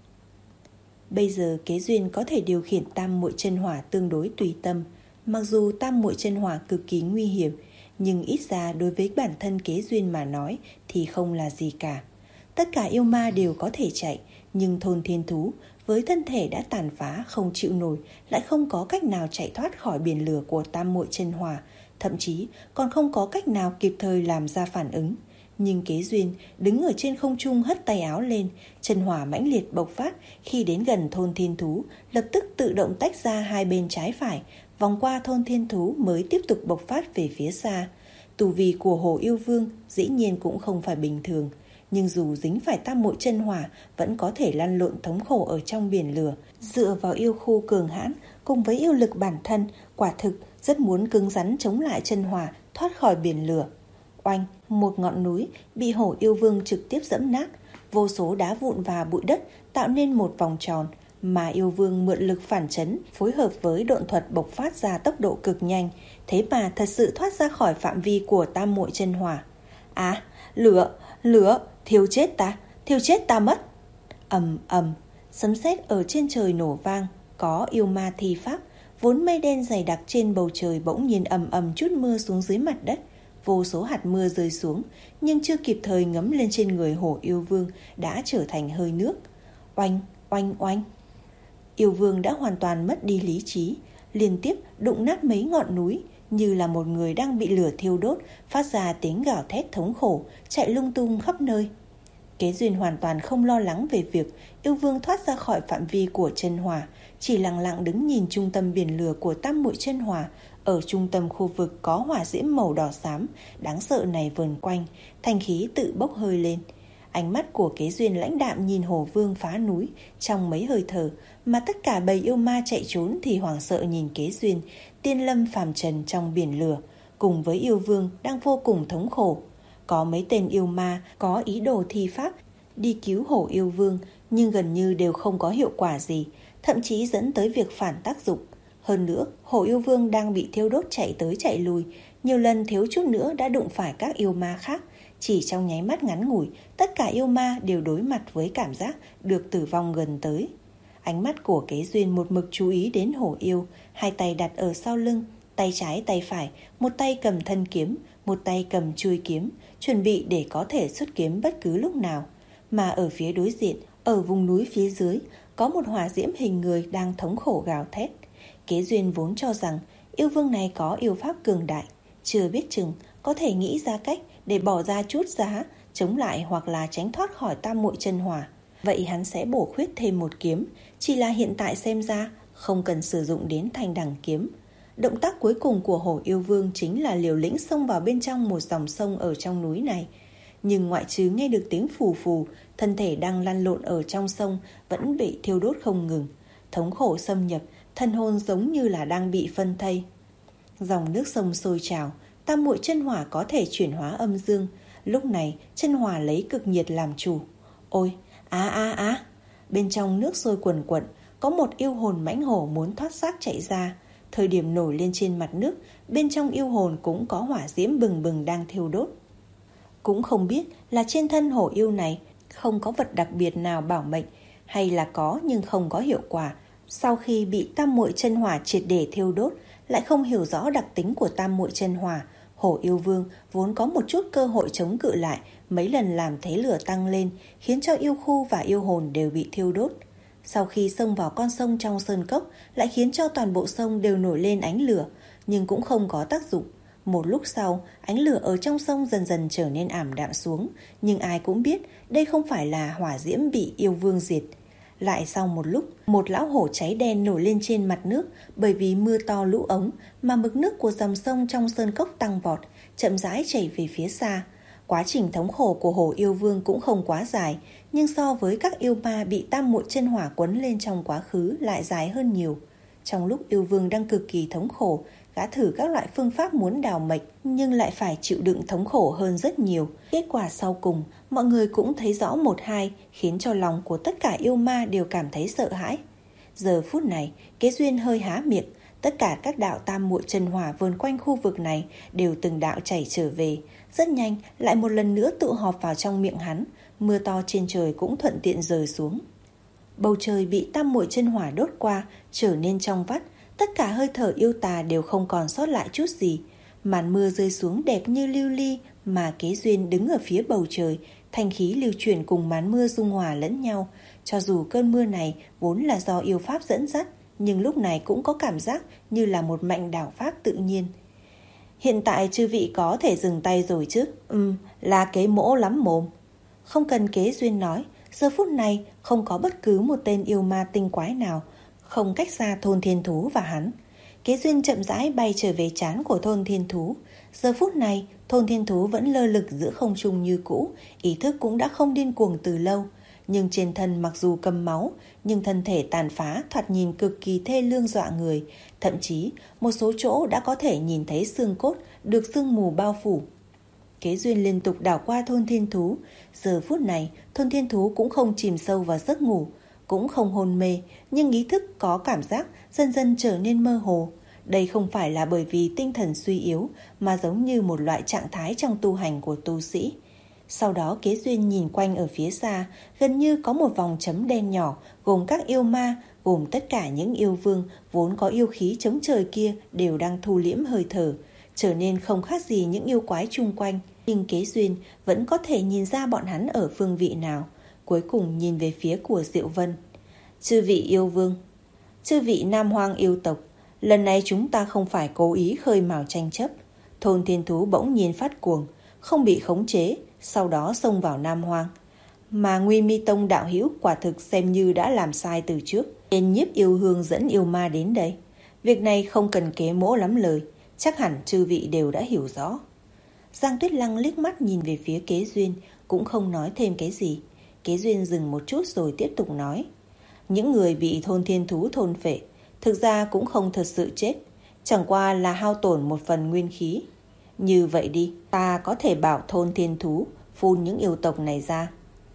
Bây giờ Kế Duyên có thể điều khiển tam muội chân hỏa tương đối tùy tâm. Mặc dù tam muội chân hỏa cực kỳ nguy hiểm, nhưng ít ra đối với bản thân Kế Duyên mà nói thì không là gì cả. Tất cả yêu ma đều có thể chạy, nhưng thôn thiên thú với thân thể đã tàn phá không chịu nổi lại không có cách nào chạy thoát khỏi biển lửa của tam muội chân hỏa, thậm chí còn không có cách nào kịp thời làm ra phản ứng. Nhưng Kế Duyên đứng ở trên không trung hất tay áo lên, chân hỏa mãnh liệt bộc phát. Khi đến gần thôn thiên thú, lập tức tự động tách ra hai bên trái phải, vòng qua thôn thiên thú mới tiếp tục bộc phát về phía xa. Tu vi của Hồ Yêu Vương dĩ nhiên cũng không phải bình thường, nhưng dù dính phải tam muội chân hỏa vẫn có thể lăn lộn thống khổ ở trong biển lửa. Dựa vào yêu khu cường hãn cùng với yêu lực bản thân, quả thực rất muốn cứng rắn chống lại chân hỏa thoát khỏi biển lửa. Oanh, một ngọn núi bị Hổ Yêu Vương trực tiếp dẫm nát, vô số đá vụn và bụi đất tạo nên một vòng tròn, mà Yêu Vương mượn lực phản chấn phối hợp với độn thuật bộc phát ra tốc độ cực nhanh, thế mà thật sự thoát ra khỏi phạm vi của tam muội chân hỏa. À, lửa, lửa, thiêu chết ta, thiêu chết ta mất. Ầm ầm, sấm sét ở trên trời nổ vang, có yêu ma thi pháp, vốn mây đen dày đặc trên bầu trời bỗng nhiên ầm ầm chút mưa xuống dưới mặt đất. Vô số hạt mưa rơi xuống, nhưng chưa kịp thời ngấm lên trên người Hổ Yêu Vương đã trở thành hơi nước. Oanh, oanh, oanh. Yêu Vương đã hoàn toàn mất đi lý trí, liên tiếp đụng nát mấy ngọn núi, như là một người đang bị lửa thiêu đốt, phát ra tiếng gào thét thống khổ, chạy lung tung khắp nơi. Kế Duyên hoàn toàn không lo lắng về việc Yêu Vương thoát ra khỏi phạm vi của chân hỏa, chỉ lặng lặng đứng nhìn trung tâm biển lửa của tam muội chân hỏa. Ở trung tâm khu vực có hỏa diễm màu đỏ xám đáng sợ này vờn quanh, thanh khí tự bốc hơi lên. Ánh mắt của Kế Duyên lãnh đạm nhìn Hổ Vương phá núi trong mấy hơi thở, mà tất cả bầy yêu ma chạy trốn thì hoảng sợ nhìn Kế Duyên, tiên lâm phàm trần trong biển lửa, cùng với Yêu Vương đang vô cùng thống khổ. Có mấy tên yêu ma có ý đồ thi pháp đi cứu Hổ Yêu Vương, nhưng gần như đều không có hiệu quả gì, thậm chí dẫn tới việc phản tác dụng. Hơn nữa, Hổ Yêu Vương đang bị thiêu đốt chạy tới chạy lui, nhiều lần thiếu chút nữa đã đụng phải các yêu ma khác. Chỉ trong nháy mắt ngắn ngủi, tất cả yêu ma đều đối mặt với cảm giác được tử vong gần tới. Ánh mắt của Kế Duyên một mực chú ý đến Hổ Yêu, hai tay đặt ở sau lưng, tay trái tay phải, một tay cầm thân kiếm, một tay cầm chuôi kiếm, chuẩn bị để có thể xuất kiếm bất cứ lúc nào. Mà ở phía đối diện, ở vùng núi phía dưới, có một hỏa diễm hình người đang thống khổ gào thét. Kế Duyên vốn cho rằng Yêu Vương này có yêu pháp cường đại, chưa biết chừng có thể nghĩ ra cách để bỏ ra chút giá chống lại hoặc là tránh thoát khỏi tam muội chân hỏa. Vậy hắn sẽ bổ khuyết thêm một kiếm, chỉ là hiện tại xem ra không cần sử dụng đến thanh đằng kiếm. Động tác cuối cùng của Hổ Yêu Vương chính là liều lĩnh xông vào bên trong một dòng sông ở trong núi này. Nhưng ngoại trừ nghe được tiếng phù phù, thân thể đang lăn lộn ở trong sông vẫn bị thiêu đốt không ngừng. Thống khổ xâm nhập, thân hồn giống như là đang bị phân thây. Dòng nước sông sôi trào, tam muội chân hỏa có thể chuyển hóa âm dương. Lúc này chân hỏa lấy cực nhiệt làm chủ. Ôi, á á á. Bên trong nước sôi quần quận, có một yêu hồn mãnh hổ muốn thoát xác chạy ra. Thời điểm nổi lên trên mặt nước, bên trong yêu hồn cũng có hỏa diễm bừng bừng đang thiêu đốt. Cũng không biết là trên thân hổ yêu này không có vật đặc biệt nào bảo mệnh, hay là có nhưng không có hiệu quả. Sau khi bị tam muội chân hỏa triệt để thiêu đốt, lại không hiểu rõ đặc tính của tam muội chân hỏa, Hổ Yêu Vương vốn có một chút cơ hội chống cự lại, mấy lần làm thế lửa tăng lên, khiến cho yêu khu và yêu hồn đều bị thiêu đốt. Sau khi xông vào con sông trong sơn cốc, lại khiến cho toàn bộ sông đều nổi lên ánh lửa, nhưng cũng không có tác dụng. Một lúc sau, ánh lửa ở trong sông dần dần trở nên ảm đạm xuống, nhưng ai cũng biết đây không phải là hỏa diễm bị yêu vương diệt. Lại sau một lúc, một lão hổ cháy đen nổi lên trên mặt nước, bởi vì mưa to lũ ống mà mực nước của dòng sông trong sơn cốc tăng vọt, chậm rãi chảy về phía xa. Quá trình thống khổ của Hổ Yêu Vương cũng không quá dài, nhưng so với các yêu ma bị tam muội chân hỏa quấn lên trong quá khứ lại dài hơn nhiều. Trong lúc yêu vương đang cực kỳ thống khổ, gã thử các loại phương pháp muốn đào mệnh, nhưng lại phải chịu đựng thống khổ hơn rất nhiều. Kết quả sau cùng, mọi người cũng thấy rõ một hai, khiến cho lòng của tất cả yêu ma đều cảm thấy sợ hãi. Giờ phút này, Kế Duyên hơi há miệng, tất cả các đạo tam muội chân hỏa vờn quanh khu vực này đều từng đạo chảy trở về, rất nhanh lại một lần nữa tụ họp vào trong miệng hắn, mưa to trên trời cũng thuận tiện rơi xuống. Bầu trời bị tam muội chân hỏa đốt qua, trở nên trong vắt, tất cả hơi thở yêu tà đều không còn sót lại chút gì. Màn mưa rơi xuống đẹp như lưu ly, mà Kế Duyên đứng ở phía bầu trời, thanh khí lưu chuyển cùng màn mưa dung hòa lẫn nhau. Cho dù cơn mưa này vốn là do yêu pháp dẫn dắt, nhưng lúc này cũng có cảm giác như là một mạnh đảo pháp tự nhiên. Hiện tại chư vị có thể dừng tay rồi chứ? Ừm, là Kế Mỗ lắm mồm. Không cần Kế Duyên nói, giờ phút này không có bất cứ một tên yêu ma tinh quái nào không cách xa thôn thiên thú và hắn. Kế Duyên chậm rãi bay trở về trán của thôn thiên thú. Giờ phút này, thôn thiên thú vẫn lơ lửng giữa không trung như cũ, ý thức cũng đã không điên cuồng từ lâu. Nhưng trên thân mặc dù cầm máu, nhưng thân thể tàn phá thoạt nhìn cực kỳ thê lương dọa người. Thậm chí, một số chỗ đã có thể nhìn thấy xương cốt được sương mù bao phủ. Kế Duyên liên tục đảo qua thôn thiên thú. Giờ phút này, thôn thiên thú cũng không chìm sâu vào giấc ngủ, cũng không hôn mê, nhưng ý thức có cảm giác dần dần trở nên mơ hồ. Đây không phải là bởi vì tinh thần suy yếu, mà giống như một loại trạng thái trong tu hành của tu sĩ. Sau đó Kế Duyên nhìn quanh ở phía xa, gần như có một vòng chấm đen nhỏ, gồm các yêu ma, gồm tất cả những yêu vương vốn có yêu khí chống trời kia đều đang thu liễm hơi thở, trở nên không khác gì những yêu quái chung quanh. Nhưng Kế Duyên vẫn có thể nhìn ra bọn hắn ở phương vị nào. Cuối cùng nhìn về phía của Diệu Vân. Chư vị yêu vương, chư vị Nam Hoang yêu tộc, lần này chúng ta không phải cố ý khơi mào tranh chấp. Thôn thiên thú bỗng nhiên phát cuồng, không bị khống chế, sau đó xông vào Nam Hoang. Mà Nguy Mi Tông đạo hữu quả thực xem như đã làm sai từ trước, nên nhiếp yêu hương dẫn yêu ma đến đây. Việc này không cần Kế Mỗ lắm lời, chắc hẳn chư vị đều đã hiểu rõ. Giang Tuyết Lăng liếc mắt nhìn về phía Kế Duyên, cũng không nói thêm cái gì. Kế Duyên dừng một chút rồi tiếp tục nói. Những người bị thôn thiên thú thôn phệ, thực ra cũng không thật sự chết, chẳng qua là hao tổn một phần nguyên khí. Như vậy đi, ta có thể bảo thôn thiên thú phun những yêu tộc này ra.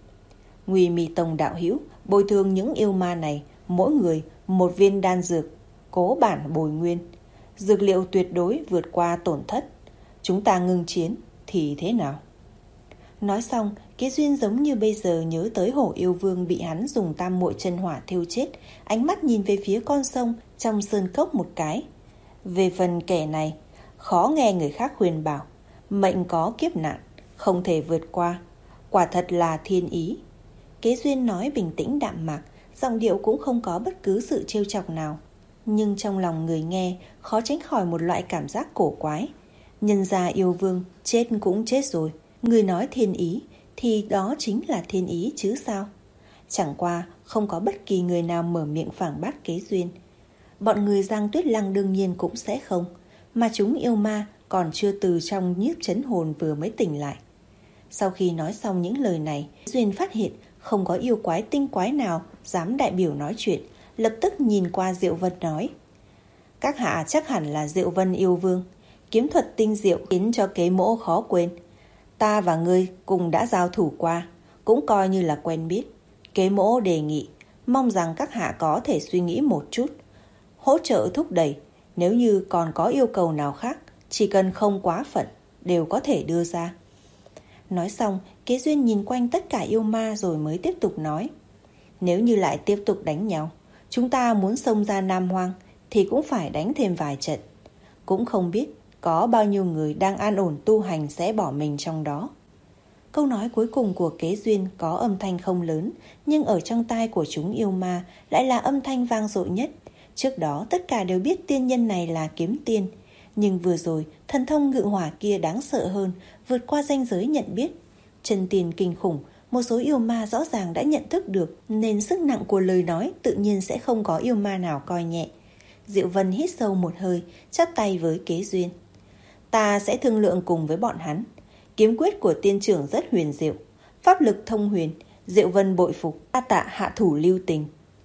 Nguy Mi Tông đạo hữu bồi thường những yêu ma này, mỗi người một viên đan dược, cố bản bồi nguyên. Dược liệu tuyệt đối vượt qua tổn thất. Chúng ta ngưng chiến thì thế nào? Nói xong, Kế Duyên giống như bây giờ nhớ tới hổ yêu vương bị hắn dùng tam muội chân hỏa thiêu chết, ánh mắt nhìn về phía con sông trong sơn cốc một cái. Về phần kẻ này, khó nghe người khác khuyên bảo, mệnh có kiếp nạn, không thể vượt qua, quả thật là thiên ý. Kế Duyên nói bình tĩnh đạm mạc, giọng điệu cũng không có bất cứ sự trêu chọc nào. Nhưng trong lòng người nghe khó tránh khỏi một loại cảm giác cổ quái. Nhân gia yêu vương chết cũng chết rồi, người nói thiên ý thì đó chính là thiên ý chứ sao? Chẳng qua không có bất kỳ người nào mở miệng phản bác Kế Duyên. Bọn người Giang Tuyết Lăng đương nhiên cũng sẽ không, mà chúng yêu ma còn chưa từ trong nhiếp chấn hồn vừa mới tỉnh lại. Sau khi nói xong những lời này, Duyên phát hiện không có yêu quái tinh quái nào dám đại biểu nói chuyện, lập tức nhìn qua Diệu Vân nói. Các hạ chắc hẳn là Diệu Vân yêu vương, kiếm thuật tinh diệu khiến cho Kế Mỗ khó quên. Ta và ngươi cùng đã giao thủ qua, cũng coi như là quen biết. Kế Mỗ đề nghị, mong rằng các hạ có thể suy nghĩ một chút, hỗ trợ thúc đẩy. Nếu như còn có yêu cầu nào khác, chỉ cần không quá phận, đều có thể đưa ra. Nói xong, Kế Duyên nhìn quanh tất cả yêu ma rồi mới tiếp tục nói. Nếu như lại tiếp tục đánh nhau, chúng ta muốn xông ra Nam Hoang thì cũng phải đánh thêm vài trận. Cũng không biết có bao nhiêu người đang an ổn tu hành sẽ bỏ mình trong đó. Câu nói cuối cùng của Kế Duyên có âm thanh không lớn, nhưng ở trong tai của chúng yêu ma lại là âm thanh vang dội nhất. Trước đó tất cả đều biết tiên nhân này là kiếm tiên, nhưng vừa rồi thần thông ngự hỏa kia đáng sợ hơn, vượt qua ranh giới nhận biết. Chân tiền kinh khủng, một số yêu ma rõ ràng đã nhận thức được, nên sức nặng của lời nói tự nhiên sẽ không có yêu ma nào coi nhẹ. Diệu Vân hít sâu một hơi, chắp tay với Kế Duyên. Ta sẽ thương lượng cùng với bọn hắn. Kiếm quyết của tiên trưởng rất huyền diệu, pháp lực thông huyền, Diệu Vân bội phục, ta tạ hạ thủ lưu tình.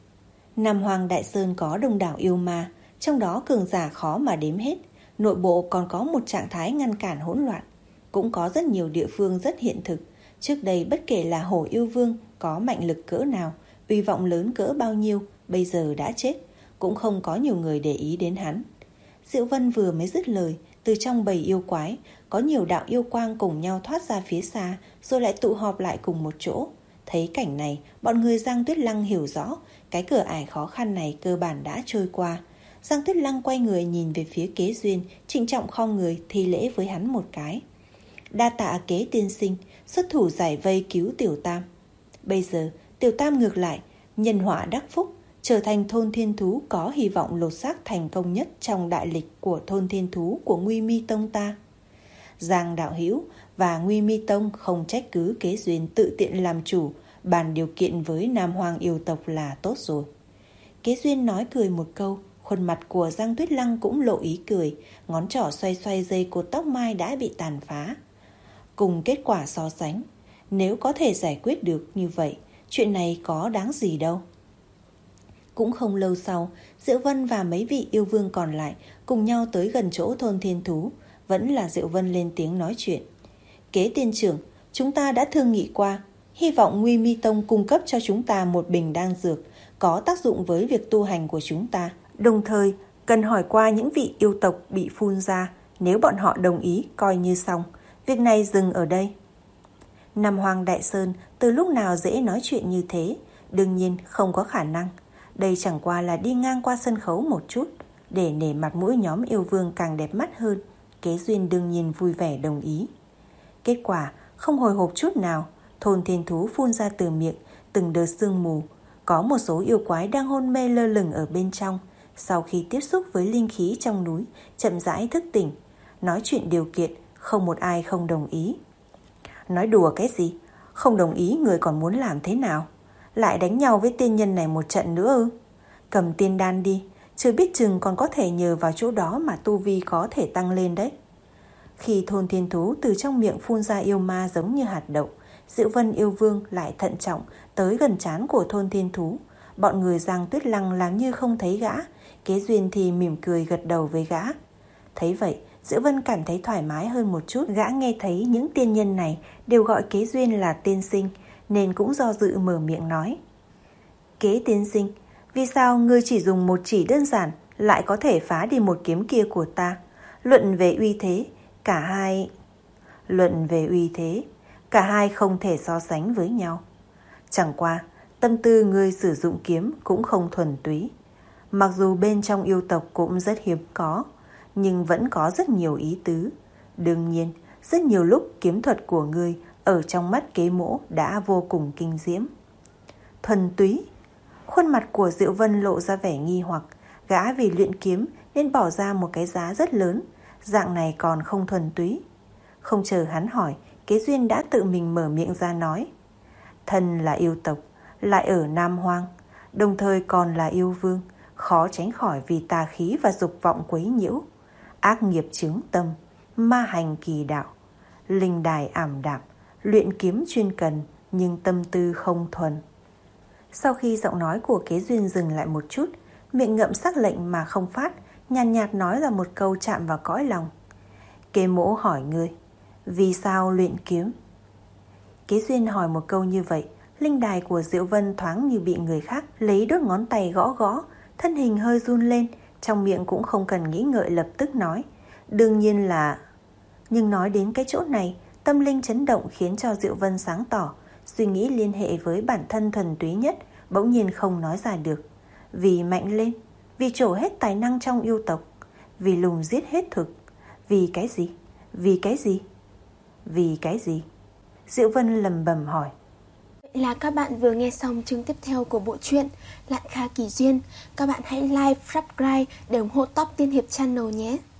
Nam Hoang Đại Sơn có đông đảo yêu ma, trong đó cường giả khó mà đếm hết. Nội bộ còn có một trạng thái ngăn cản hỗn loạn. Cũng có rất nhiều địa phương rất hiện thực, Trước đây bất kể là Hổ Yêu Vương có mạnh lực cỡ nào, uy vọng lớn cỡ bao nhiêu, bây giờ đã chết, cũng không có nhiều người để ý đến hắn. Diệu Vân vừa mới dứt lời, từ trong bầy yêu quái, có nhiều đạo yêu quang cùng nhau thoát ra phía xa, rồi lại tụ họp lại cùng một chỗ. Thấy cảnh này, bọn người Giang Tuyết Lăng hiểu rõ, cái cửa ải khó khăn này cơ bản đã trôi qua. Giang Tuyết Lăng quay người nhìn về phía Kế Duyên, trịnh trọng khom người thi lễ với hắn một cái. Đa tạ Kế tiên sinh, xuất thủ giải vây cứu Tiểu Tam. Bây giờ, Tiểu Tam ngược lại, nhân họa đắc phúc, trở thành thôn thiên thú có hy vọng lột xác thành công nhất trong đại lịch của thôn thiên thú của Nguy Mi Tông ta. Giang đạo hữu và Nguy Mi Tông không trách cứ Kế Duyên tự tiện làm chủ, bàn điều kiện với Nam Hoang yêu tộc là tốt rồi. Kế Duyên nói cười một câu, khuôn mặt của Giang Tuyết Lăng cũng lộ ý cười, ngón trỏ xoay xoay dây cột tóc mai đã bị tàn phá. Cùng kết quả so sánh, nếu có thể giải quyết được như vậy, chuyện này có đáng gì đâu. Cũng không lâu sau, Diệu Vân và mấy vị yêu vương còn lại cùng nhau tới gần chỗ thôn thiên thú. Vẫn là Diệu Vân lên tiếng nói chuyện. Kế tiên trưởng, chúng ta đã thương nghị qua, hy vọng Nguy Mi Tông cung cấp cho chúng ta một bình đan dược có tác dụng với việc tu hành của chúng ta. Đồng thời, cần hỏi qua những vị yêu tộc bị phun ra, nếu bọn họ đồng ý coi như xong. Việc này dừng ở đây. Nam Hoang Đại Sơn từ lúc nào dễ nói chuyện như thế? Đương nhiên không có khả năng. Đây chẳng qua là đi ngang qua sân khấu một chút, để nể mặt mũi nhóm yêu vương càng đẹp mắt hơn. Kế Duyên đương nhiên vui vẻ đồng ý. Kết quả không hồi hộp chút nào, thôn thiên thú phun ra từ miệng từng đợt sương mù. Có một số yêu quái đang hôn mê lơ lửng ở bên trong. Sau khi tiếp xúc với linh khí trong núi, chậm rãi thức tỉnh. Nói chuyện điều kiện, không một ai không đồng ý. Nói đùa cái gì? Không đồng ý người còn muốn làm thế nào? Lại đánh nhau với tiên nhân này một trận nữa ư? Cầm tiên đan đi, chưa biết chừng còn có thể nhờ vào chỗ đó mà tu vi có thể tăng lên đấy. Khi thôn thiên thú từ trong miệng phun ra yêu ma giống như hạt đậu, Diệu Vân yêu vương lại thận trọng tới gần trán của thôn thiên thú. Bọn người Giang Tuyết Lăng làm như không thấy gã, Kế Duyên thì mỉm cười gật đầu với gã. Thấy vậy, Diệu Vân cảm thấy thoải mái hơn một chút. Gã nghe thấy những tiên nhân này đều gọi Kế Duyên là tiên sinh, nên cũng do dự mở miệng nói. Kế tiên sinh, vì sao ngươi chỉ dùng một chỉ đơn giản lại có thể phá đi một kiếm kia của ta? Luận về uy thế, cả hai... Luận về uy thế, cả hai không thể so sánh với nhau. Chẳng qua, tâm tư ngươi sử dụng kiếm cũng không thuần túy. Mặc dù bên trong yêu tộc cũng rất hiếm có, nhưng vẫn có rất nhiều ý tứ. Đương nhiên, rất nhiều lúc kiếm thuật của ngươi ở trong mắt Kế Mỗ đã vô cùng kinh diễm. Thuần túy? Khuôn mặt của Diệu Vân lộ ra vẻ nghi hoặc. Gã vì luyện kiếm nên bỏ ra một cái giá rất lớn, dạng này còn không thuần túy. Không chờ hắn hỏi, Kế Duyên đã tự mình mở miệng ra nói. Thân là yêu tộc, lại ở Nam Hoang, đồng thời còn là yêu vương, khó tránh khỏi vì tà khí và dục vọng quấy nhiễu. Ác nghiệp chứng tâm, ma hành kỳ đạo, linh đài ảm đạm, luyện kiếm chuyên cần nhưng tâm tư không thuần. Sau khi giọng nói của Kế Duyên dừng lại một chút, miệng ngậm sắc lệnh mà không phát, nhàn nhạt, nhạt nói ra một câu chạm vào cõi lòng. Kế Mỗ hỏi ngươi, vì sao luyện kiếm? Kế Duyên hỏi một câu như vậy, linh đài của Diệu Vân thoáng như bị người khác lấy đốt ngón tay gõ gõ, thân hình hơi run lên, trong miệng cũng không cần nghĩ ngợi lập tức nói. Đương nhiên là... Nhưng nói đến cái chỗ này, tâm linh chấn động khiến cho Diệu Vân sáng tỏ, suy nghĩ liên hệ với bản thân thuần túy nhất, bỗng nhiên không nói ra được. Vì mạnh lên, vì trổ hết tài năng trong yêu tộc, vì lùng giết hết thực. Vì cái gì? Vì cái gì? Vì cái gì? Diệu Vân lầm bầm hỏi. Vậy là các bạn vừa nghe xong chương tiếp theo của bộ truyện Lạn Kha Kỳ Duyên. Các bạn hãy like, subscribe để ủng hộ Top Tiên Hiệp Channel nhé.